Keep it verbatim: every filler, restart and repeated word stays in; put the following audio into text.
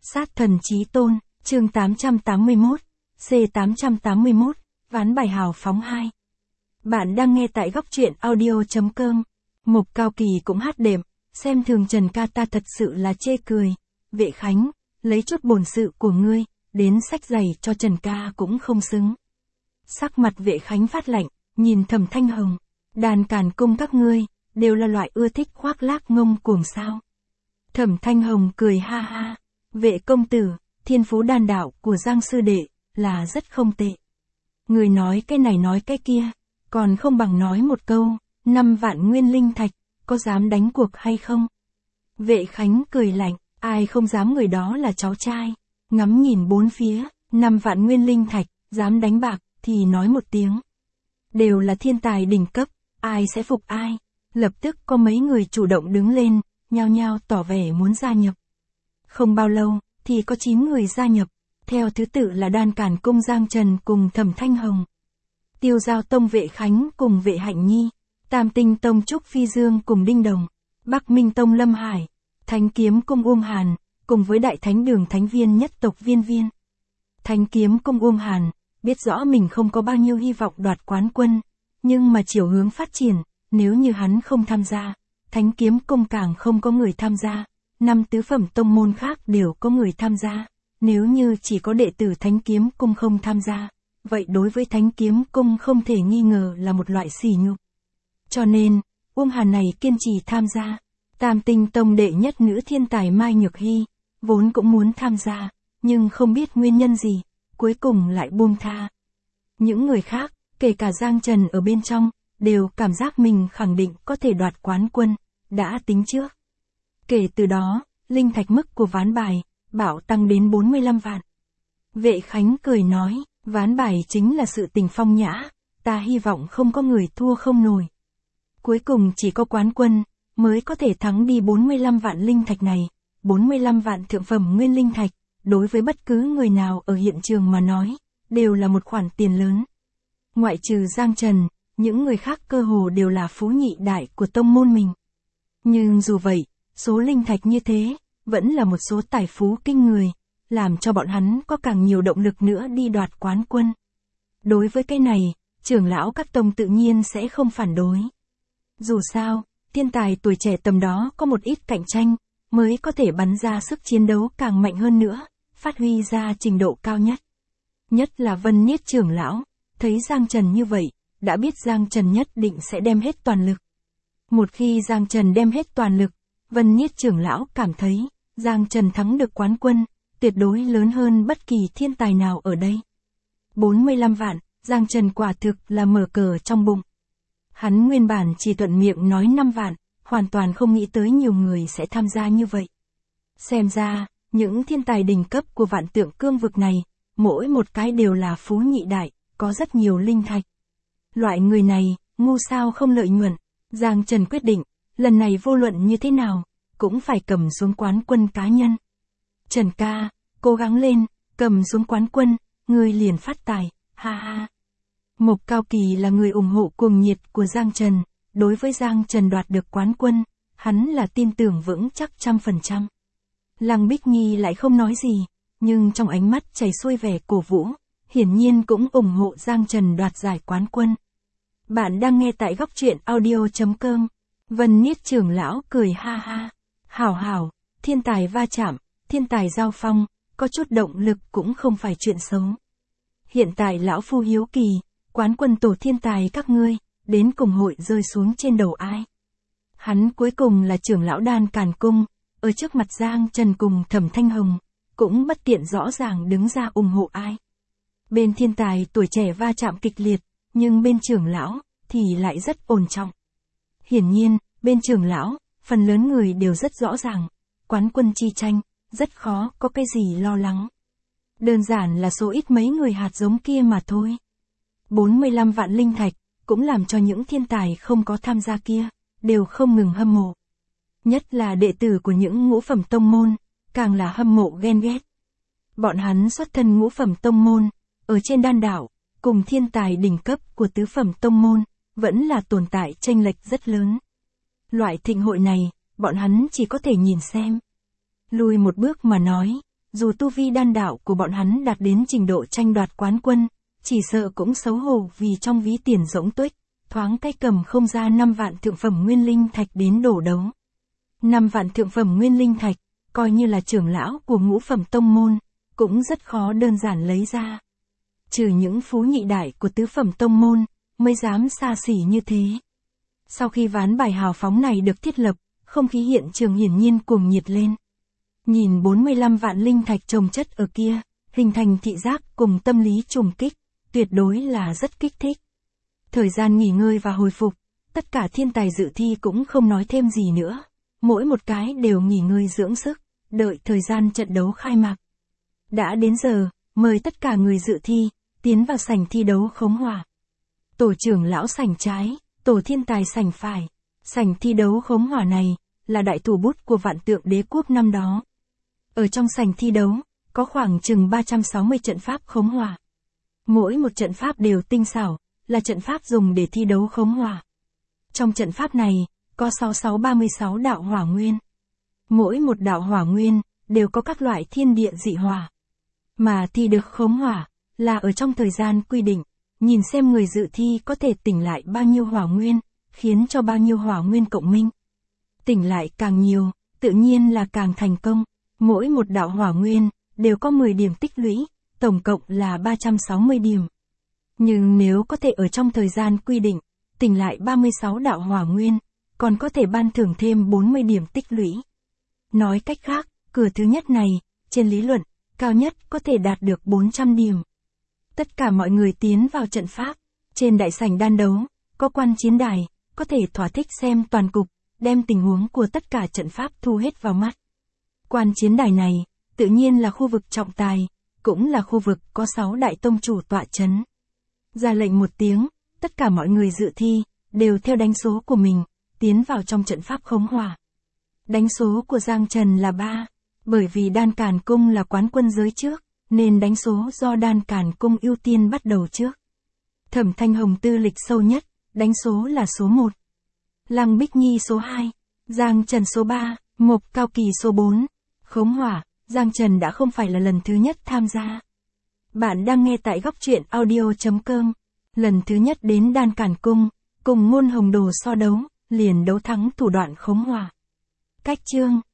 Sát thần chí tôn, chương tám trăm tám mươi mốt, C tám trăm tám mươi mốt, ván bài hào phóng hai. Bạn đang nghe tại góc truyện audio.com. Mục Cao Kỳ cũng hát đệm, xem thường Trần ca ta thật sự là chê cười. Vệ Khánh, lấy chút bổn sự của ngươi, đến sách giày cho Trần ca cũng không xứng. Sắc mặt Vệ Khánh phát lạnh, nhìn Thẩm Thanh Hồng, đàn Càn Cung các ngươi, đều là loại ưa thích khoác lác ngông cuồng sao. Thẩm Thanh Hồng cười ha ha, Vệ công tử, thiên phú đan đạo của Giang sư đệ, là rất không tệ. Người nói cái này nói cái kia, còn không bằng nói một câu, năm vạn nguyên linh thạch, có dám đánh cuộc hay không? Vệ Khánh cười lạnh, ai không dám, người đó là cháu trai. Ngắm nhìn bốn phía, năm vạn nguyên linh thạch, dám đánh bạc, thì nói một tiếng. Đều là thiên tài đỉnh cấp, ai sẽ phục ai? Lập tức có mấy người chủ động đứng lên, nhao nhao tỏ vẻ muốn gia nhập. Không bao lâu, thì có chín người gia nhập, theo thứ tự là Đan Càn Cung Giang Trần cùng Thẩm Thanh Hồng, Tiêu Giao Tông Vệ Khánh cùng Vệ Hạnh Nhi, Tam Tinh Tông Trúc Phi Dương cùng Đinh Đồng, Bắc Minh Tông Lâm Hải, Thánh Kiếm Cung Uông Hàn, cùng với Đại Thánh Đường Thánh Viên nhất tộc Viên Viên. Thánh Kiếm Cung Uông Hàn, biết rõ mình không có bao nhiêu hy vọng đoạt quán quân, nhưng mà chiều hướng phát triển, nếu như hắn không tham gia, Thánh Kiếm Cung càng không có người tham gia, năm tứ phẩm tông môn khác đều có người tham gia, nếu như chỉ có đệ tử Thánh Kiếm Cung không tham gia, vậy đối với Thánh Kiếm Cung không thể nghi ngờ là một loại sỉ nhục. Cho nên, Uông Hàn này kiên trì tham gia. Tam Tinh Tông đệ nhất nữ thiên tài Mai Nhược Hy, vốn cũng muốn tham gia, nhưng không biết nguyên nhân gì, cuối cùng lại buông tha. Những người khác, kể cả Giang Trần ở bên trong, đều cảm giác mình khẳng định có thể đoạt quán quân, đã tính trước. Kể từ đó, linh thạch mức của ván bài, bảo tăng đến bốn mươi lăm vạn. Vệ Khánh cười nói, ván bài chính là sự tình phong nhã, ta hy vọng không có người thua không nổi. Cuối cùng chỉ có quán quân, mới có thể thắng đi bốn mươi lăm vạn linh thạch này, bốn mươi lăm vạn thượng phẩm nguyên linh thạch, đối với bất cứ người nào ở hiện trường mà nói, đều là một khoản tiền lớn. Ngoại trừ Giang Trần, những người khác cơ hồ đều là phú nhị đại của tông môn mình. Nhưng dù vậy, số linh thạch như thế, vẫn là một số tài phú kinh người, làm cho bọn hắn có càng nhiều động lực nữa đi đoạt quán quân. Đối với cái này, trưởng lão các tông tự nhiên sẽ không phản đối. Dù sao, thiên tài tuổi trẻ tầm đó có một ít cạnh tranh, mới có thể bắn ra sức chiến đấu càng mạnh hơn nữa, phát huy ra trình độ cao nhất. Nhất là Vân Niết trưởng lão, thấy Giang Trần như vậy, đã biết Giang Trần nhất định sẽ đem hết toàn lực. Một khi Giang Trần đem hết toàn lực, Vân Niết trưởng lão cảm thấy, Giang Trần thắng được quán quân, tuyệt đối lớn hơn bất kỳ thiên tài nào ở đây. bốn mươi lăm vạn, Giang Trần quả thực là mở cờ trong bụng. Hắn nguyên bản chỉ thuận miệng nói năm vạn, hoàn toàn không nghĩ tới nhiều người sẽ tham gia như vậy. Xem ra, những thiên tài đỉnh cấp của Vạn Tượng Cương vực này, mỗi một cái đều là phú nhị đại, có rất nhiều linh thạch. Loại người này, ngu sao không lợi nhuận. Giang Trần quyết định, lần này vô luận như thế nào, cũng phải cầm xuống quán quân cá nhân. Trần ca, cố gắng lên, cầm xuống quán quân, ngươi liền phát tài, ha ha. Mục Cao Kỳ là người ủng hộ cuồng nhiệt của Giang Trần, đối với Giang Trần đoạt được quán quân, hắn là tin tưởng vững chắc trăm phần trăm. Lăng Bích Nhi lại không nói gì, nhưng trong ánh mắt chảy xuôi vẻ cổ vũ, hiển nhiên cũng ủng hộ Giang Trần đoạt giải quán quân. Bạn đang nghe tại góc truyện audio.com. Vân Niết trưởng lão cười ha ha, hảo hảo, thiên tài va chạm, thiên tài giao phong, có chút động lực cũng không phải chuyện xấu. Hiện tại lão phu hiếu kỳ, quán quân tổ thiên tài các ngươi, đến cùng hội rơi xuống trên đầu ai? Hắn cuối cùng là trưởng lão Đan Càn Cung, ở trước mặt Giang Trần cùng Thẩm Thanh Hồng, cũng bất tiện rõ ràng đứng ra ủng hộ ai. Bên thiên tài tuổi trẻ va chạm kịch liệt, nhưng bên trưởng lão, thì lại rất ổn trọng. Hiển nhiên, bên trưởng lão, phần lớn người đều rất rõ ràng, quán quân chi tranh, rất khó có cái gì lo lắng. Đơn giản là số ít mấy người hạt giống kia mà thôi. bốn mươi lăm vạn linh thạch, cũng làm cho những thiên tài không có tham gia kia, đều không ngừng hâm mộ. Nhất là đệ tử của những ngũ phẩm tông môn, càng là hâm mộ ghen ghét. Bọn hắn xuất thân ngũ phẩm tông môn, ở trên đan đạo, cùng thiên tài đỉnh cấp của tứ phẩm tông môn, vẫn là tồn tại chênh lệch rất lớn. Loại thịnh hội này, bọn hắn chỉ có thể nhìn xem. Lùi một bước mà nói, dù tu vi đan đạo của bọn hắn đạt đến trình độ tranh đoạt quán quân, chỉ sợ cũng xấu hổ vì trong ví tiền rỗng tuếch, thoáng cái cầm không ra năm vạn thượng phẩm nguyên linh thạch đến đổ đấu. năm vạn thượng phẩm nguyên linh thạch, coi như là trưởng lão của ngũ phẩm tông môn, cũng rất khó đơn giản lấy ra. Trừ những phú nhị đại của tứ phẩm tông môn, mới dám xa xỉ như thế. Sau khi ván bài hào phóng này được thiết lập, không khí hiện trường hiển nhiên cuồng nhiệt lên. Nhìn bốn mươi lăm vạn linh thạch chồng chất ở kia, hình thành thị giác cùng tâm lý trùng kích, tuyệt đối là rất kích thích. Thời gian nghỉ ngơi và hồi phục, tất cả thiên tài dự thi cũng không nói thêm gì nữa. Mỗi một cái đều nghỉ ngơi dưỡng sức, đợi thời gian trận đấu khai mạc. Đã đến giờ, mời tất cả người dự thi, tiến vào sảnh thi đấu khống hỏa. Tổ trưởng lão sảnh trái, tổ thiên tài sảnh phải. Sảnh thi đấu khống hỏa này, là đại thủ bút của vạn tượng đế quốc năm đó. Ở trong sảnh thi đấu, có khoảng chừng ba trăm sáu mươi trận pháp khống hỏa. Mỗi một trận pháp đều tinh xảo, là trận pháp dùng để thi đấu khống hỏa. Trong trận pháp này, có sáu sáu ba mươi sáu đạo hỏa nguyên. Mỗi một đạo hỏa nguyên, đều có các loại thiên địa dị hỏa. Mà thi được khống hỏa, là ở trong thời gian quy định, nhìn xem người dự thi có thể tỉnh lại bao nhiêu hỏa nguyên, khiến cho bao nhiêu hỏa nguyên cộng minh. Tỉnh lại càng nhiều, tự nhiên là càng thành công. Mỗi một đạo hỏa nguyên, đều có mười điểm tích lũy, tổng cộng là ba trăm sáu mươi điểm. Nhưng nếu có thể ở trong thời gian quy định, tỉnh lại ba mươi sáu đạo hỏa nguyên, còn có thể ban thưởng thêm bốn mươi điểm tích lũy. Nói cách khác, cửa thứ nhất này, trên lý luận, cao nhất có thể đạt được bốn trăm điểm. Tất cả mọi người tiến vào trận pháp, trên đại sảnh đan đấu, có quan chiến đài, có thể thỏa thích xem toàn cục, đem tình huống của tất cả trận pháp thu hết vào mắt. Quan chiến đài này, tự nhiên là khu vực trọng tài, cũng là khu vực có sáu đại tông chủ tọa chấn. Ra lệnh một tiếng, tất cả mọi người dự thi, đều theo đánh số của mình, tiến vào trong trận pháp khống hỏa. Đánh số của Giang Trần là ba, bởi vì Đan Càn Cung là quán quân giới trước, nên đánh số do Đan Càn Cung ưu tiên bắt đầu trước. Thẩm Thanh Hồng tư lịch sâu nhất, đánh số là số một. Lăng Bích Nhi số hai, Giang Trần số ba, Mộc Cao Kỳ số bốn. Khống hỏa, Giang Trần đã không phải là lần thứ nhất tham gia. Bạn đang nghe tại góc truyện audio chấm com. Lần thứ nhất đến Đan Càn Cung, cùng Ngôn Hồng Đồ so đấu, liền đấu thắng thủ đoạn khống hỏa. Cách chương